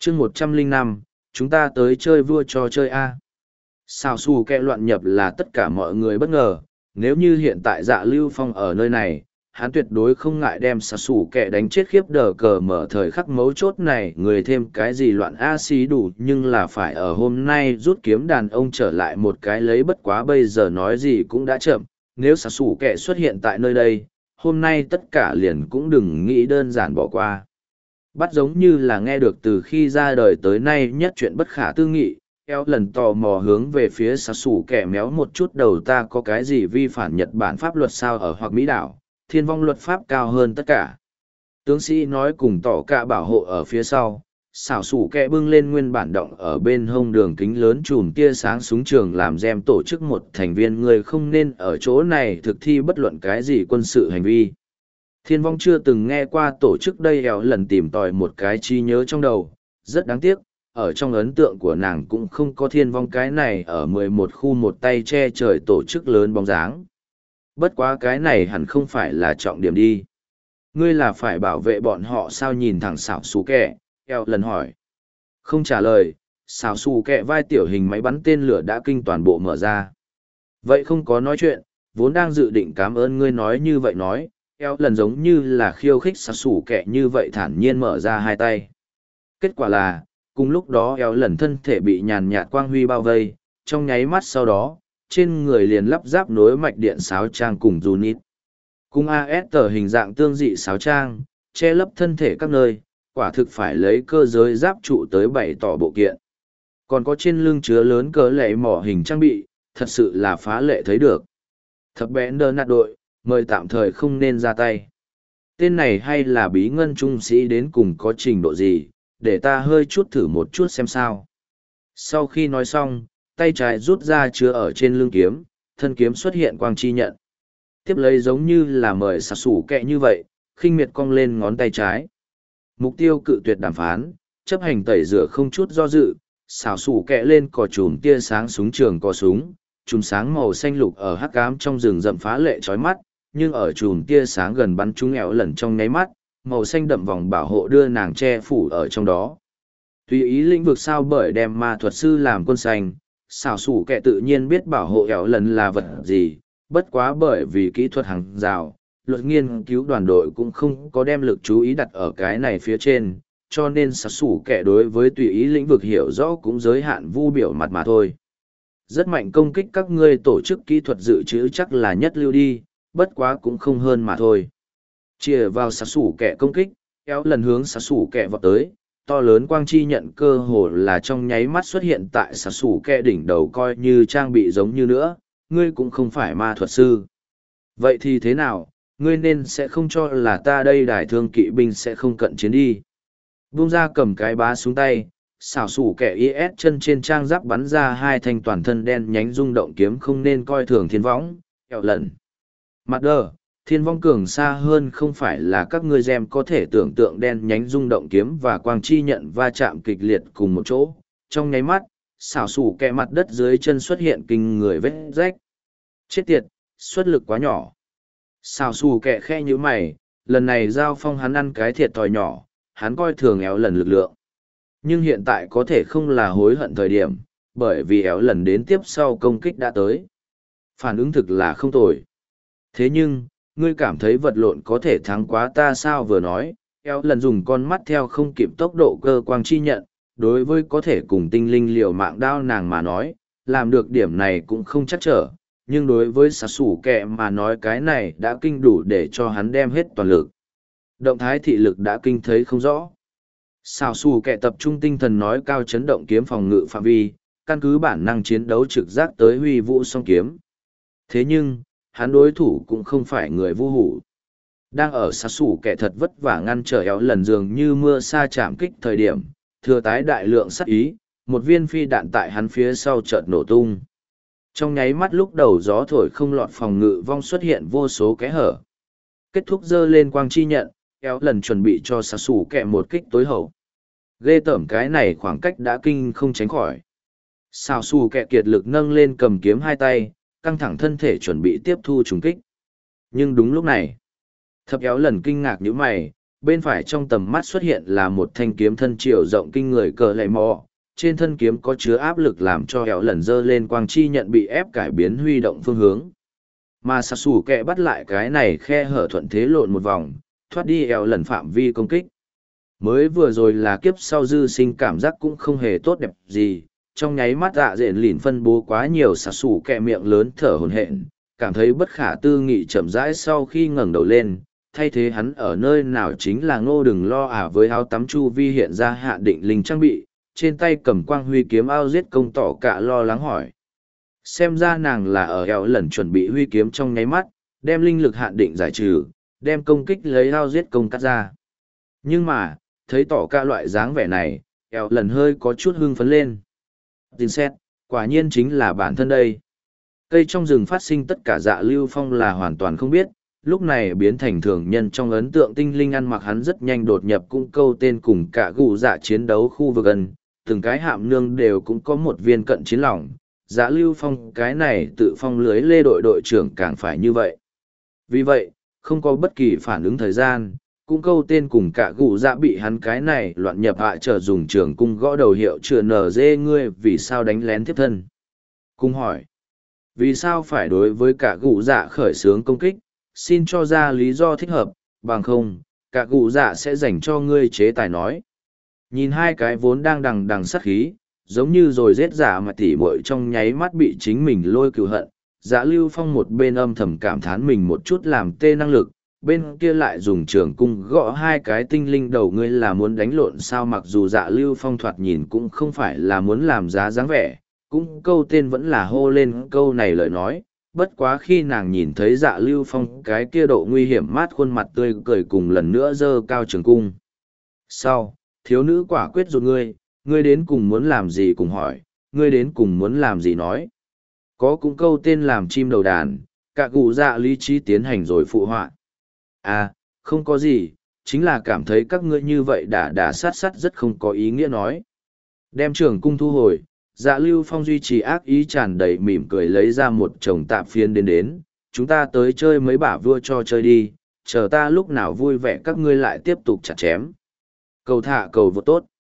chương 105, chúng ta tới chơi vua trò chơi A. Xào xù kẹ loạn nhập là tất cả mọi người bất ngờ, nếu như hiện tại Dạ Lưu Phong ở nơi này, hắn tuyệt đối không ngại đem xào xù kẹ đánh chết khiếp đờ cờ mở thời khắc mấu chốt này, người thêm cái gì loạn A xí đủ, nhưng là phải ở hôm nay rút kiếm đàn ông trở lại một cái lấy, bất quá bây giờ nói gì cũng đã chậm, nếu xào xù kẹ xuất hiện tại nơi đây, hôm nay tất cả liền cũng đừng nghĩ đơn giản bỏ qua. Bắt giống như là nghe được từ khi ra đời tới nay nhất chuyện bất khả tư nghị, eo lần tò mò hướng về phía xà xù kẻ méo một chút đầu, ta có cái gì vi phản Nhật Bản pháp luật sao ở hoặc Mỹ đảo, thiên vong luật pháp cao hơn tất cả. Tướng sĩ nói cùng tỏ cả bảo hộ ở phía sau, xảo xù kẻ bưng lên nguyên bản động ở bên hông đường kính lớn chùm tia sáng súng trường làm gem tổ chức một thành viên, người không nên ở chỗ này thực thi bất luận cái gì quân sự hành vi. Thiên vong chưa từng nghe qua tổ chức đây, eo lần tìm tòi một cái trí nhớ trong đầu, rất đáng tiếc, ở trong ấn tượng của nàng cũng không có thiên vong cái này ở 11 khu một tay che trời tổ chức lớn bóng dáng. Bất quá cái này hẳn không phải là trọng điểm đi. Ngươi là phải bảo vệ bọn họ sao, nhìn thẳng xảo xù kẹ, eo lần hỏi. Không trả lời, xảo xù kẹ vai tiểu hình máy bắn tên lửa đã kinh toàn bộ mở ra. Vậy không có nói chuyện, vốn đang dự định cảm ơn ngươi nói như vậy nói, eo lần giống như là khiêu khích xảo xù kẹ như vậy thản nhiên mở ra hai tay. Kết quả là, cùng lúc đó eo lần thân thể bị nhàn nhạt quang huy bao vây, trong nháy mắt sau đó, trên người liền lắp ráp nối mạch điện sáo trang cùng unit. Cùng AS tờ hình dạng tương dị sáo trang, che lấp thân thể các nơi, quả thực phải lấy cơ giới giáp trụ tới bày tỏ bộ kiện. Còn có trên lưng chứa lớn cỡ lệ mỏ hình trang bị, thật sự là phá lệ thấy được. Thập bẽn đơ nạt đội, mời tạm thời không nên ra tay. Tên này hay là bí ngân trung sĩ đến cùng có trình độ gì, để ta hơi chút thử một chút xem sao. Sau khi nói xong, tay trái rút ra chứa ở trên lưng kiếm, thân kiếm xuất hiện quang chi nhận. Tiếp lấy giống như là mời xà sủ kẹ như vậy, khinh miệt cong lên ngón tay trái. Mục tiêu cự tuyệt đàm phán, chấp hành tẩy rửa không chút do dự, xào sủ kẹ lên cò chùm tia sáng súng trường cò súng, chùm sáng màu xanh lục ở hắc ám trong rừng rậm phá lệ chói mắt, nhưng ở chùm tia sáng gần bắn trúng ẻo lần trong nháy mắt, màu xanh đậm vòng bảo hộ đưa nàng che phủ ở trong đó. Tùy ý lĩnh vực sao bởi đem ma thuật sư làm quân xanh, xảo sủ kẻ tự nhiên biết bảo hộ ẻo lần là vật gì, bất quá bởi vì kỹ thuật hàng rào, luật nghiên cứu đoàn đội cũng không có đem lực chú ý đặt ở cái này phía trên, cho nên xảo sủ kẻ đối với tùy ý lĩnh vực hiểu rõ cũng giới hạn vu biểu mặt mà thôi. Rất mạnh công kích các ngươi tổ chức kỹ thuật dự trữ chắc là nhất lưu đi, bất quá cũng không hơn mà thôi. Chìa vào xà sủ kẻ công kích, kéo lần hướng xà sủ kẻ vọt tới, to lớn quang chi nhận cơ hồ là trong nháy mắt xuất hiện tại xà sủ kẻ đỉnh đầu, coi như trang bị giống như nữa, ngươi cũng không phải ma thuật sư. Vậy thì thế nào, ngươi nên sẽ không cho là ta đây đài thương kỵ binh sẽ không cận chiến đi. Buông ra cầm cái bá xuống tay, xảo sủ kẻ is chân trên trang giáp bắn ra hai thanh toàn thân đen nhánh rung động kiếm, không nên coi thường thiên võng, kéo lần. Mặt đờ, thiên vong cường xa hơn không phải là các ngươi gem có thể tưởng tượng, đen nhánh rung động kiếm và quang chi nhận va chạm kịch liệt cùng một chỗ. Trong nháy mắt, xảo sủ kẹ mặt đất dưới chân xuất hiện kinh người vết rách. Chết tiệt, xuất lực quá nhỏ. Xảo sủ kẹ khe như mày, lần này giao phong hắn ăn cái thiệt thòi nhỏ, hắn coi thường éo lần lực lượng. Nhưng hiện tại có thể không là hối hận thời điểm, bởi vì éo lần đến tiếp sau công kích đã tới. Phản ứng thực là không tồi. Thế nhưng, ngươi cảm thấy vật lộn có thể thắng quá ta sao, vừa nói, eo lần dùng con mắt theo không kịp tốc độ cơ quang chi nhận, đối với có thể cùng tinh linh liều mạng đao nàng mà nói, làm được điểm này cũng không chắc trở, nhưng đối với xà sủ kẹ mà nói cái này đã kinh đủ để cho hắn đem hết toàn lực. Động thái thị lực đã kinh thấy không rõ. Xào xù kẹ tập trung tinh thần nói cao chấn động kiếm phòng ngự phạm vi, căn cứ bản năng chiến đấu trực giác tới huy vũ song kiếm. Thế nhưng, hắn đối thủ cũng không phải người vô hủ. Đang ở xà sủ kẻ thật vất vả ngăn trở éo lần dường như mưa sa chạm kích thời điểm, thừa tái đại lượng sát ý, một viên phi đạn tại hắn phía sau chợt nổ tung. Trong nháy mắt lúc đầu gió thổi không lọt phòng ngự vong xuất hiện vô số kẽ hở. Kết thúc dơ lên quang chi nhận, éo lần chuẩn bị cho xà sủ kẻ một kích tối hậu. Ghê tởm cái này khoảng cách đã kinh không tránh khỏi. Xào xù kẻ kiệt lực nâng lên cầm kiếm hai tay, căng thẳng thân thể chuẩn bị tiếp thu trùng kích. Nhưng đúng lúc này, thập éo lần kinh ngạc như mày, bên phải trong tầm mắt xuất hiện là một thanh kiếm thân chiều rộng kinh người cờ lệ mò. Trên thân kiếm có chứa áp lực làm cho hẻo lần dơ lên quang chi nhận bị ép cải biến huy động phương hướng. Mà sạc sủ kẹ bắt lại cái này khe hở thuận thế lộn một vòng, thoát đi hẻo lần phạm vi công kích. Mới vừa rồi là kiếp sau dư sinh cảm giác cũng không hề tốt đẹp gì, trong nháy mắt dạ dện lìn phân bố quá nhiều sạc sủ kẹ miệng lớn thở hổn hển, cảm thấy bất khả tư nghị chậm rãi sau khi ngẩng đầu lên, thay thế hắn ở nơi nào chính là Ngô đừng lo với áo tắm chu vi hiện ra hạ định linh trang bị, trên tay cầm quang huy kiếm ao giết công tỏ cả lo lắng hỏi. Xem ra nàng là ở eo lần chuẩn bị huy kiếm trong nháy mắt, đem linh lực hạn định giải trừ, đem công kích lấy ao giết công cắt ra. Nhưng mà, thấy tỏ cả loại dáng vẻ này, eo lần hơi có chút hưng phấn lên. Tin xét, quả nhiên chính là bản thân đây. Cây trong rừng phát sinh tất cả Dạ Lưu Phong là hoàn toàn không biết, lúc này biến thành thường nhân trong ấn tượng tinh linh ăn mặc hắn rất nhanh đột nhập cung câu tên cùng cả gù dạ chiến đấu khu vực gần, từng cái hạm nương đều cũng có một viên cận chiến lỏng. Dạ Lưu Phong cái này tự phong lưới lê đội đội trưởng càng phải như vậy. Vì vậy, không có bất kỳ phản ứng thời gian, cung câu tên cùng cả gù dạ bị hắn cái này loạn nhập hạ trở dùng trường cung gõ đầu hiệu chữa nở dê ngươi vì sao đánh lén tiếp thân. Cung hỏi, vì sao phải đối với cả gù dạ khởi xướng công kích, xin cho ra lý do thích hợp, bằng không, cả gù dạ sẽ dành cho ngươi chế tài nói. Nhìn hai cái vốn đang đằng đằng sát khí, giống như rồi giết giả mà tỉ muội trong nháy mắt bị chính mình lôi cừu hận. Dạ Lưu Phong một bên âm thầm cảm thán mình một chút làm tê năng lực, bên kia lại dùng trường cung gõ hai cái tinh linh đầu ngươi là muốn đánh lộn sao mặc dù Dạ Lưu Phong thoạt nhìn cũng không phải là muốn làm giá dáng vẻ, cũng câu tên vẫn là hô lên câu này lời nói. Bất quá khi nàng nhìn thấy Dạ Lưu Phong cái kia độ nguy hiểm mát khuôn mặt tươi cười cùng lần nữa giơ cao trường cung. Sau, thiếu nữ quả quyết rụt ngươi đến cùng muốn làm gì cùng hỏi, ngươi đến cùng muốn làm gì nói. Có cũng câu tên làm chim đầu đàn, cả cụ dạ lý trí tiến hành rồi phụ họa. À, không có gì, chính là cảm thấy các ngươi như vậy đã sát rất không có ý nghĩa nói. Đem trường cung thu hồi, Dạ Lưu Phong duy trì ác ý tràn đầy mỉm cười lấy ra một chồng tạp phiến đến, chúng ta tới chơi mấy bả vua cho chơi đi, chờ ta lúc nào vui vẻ các ngươi lại tiếp tục chặt chém. Cầu thả cầu vô tốt.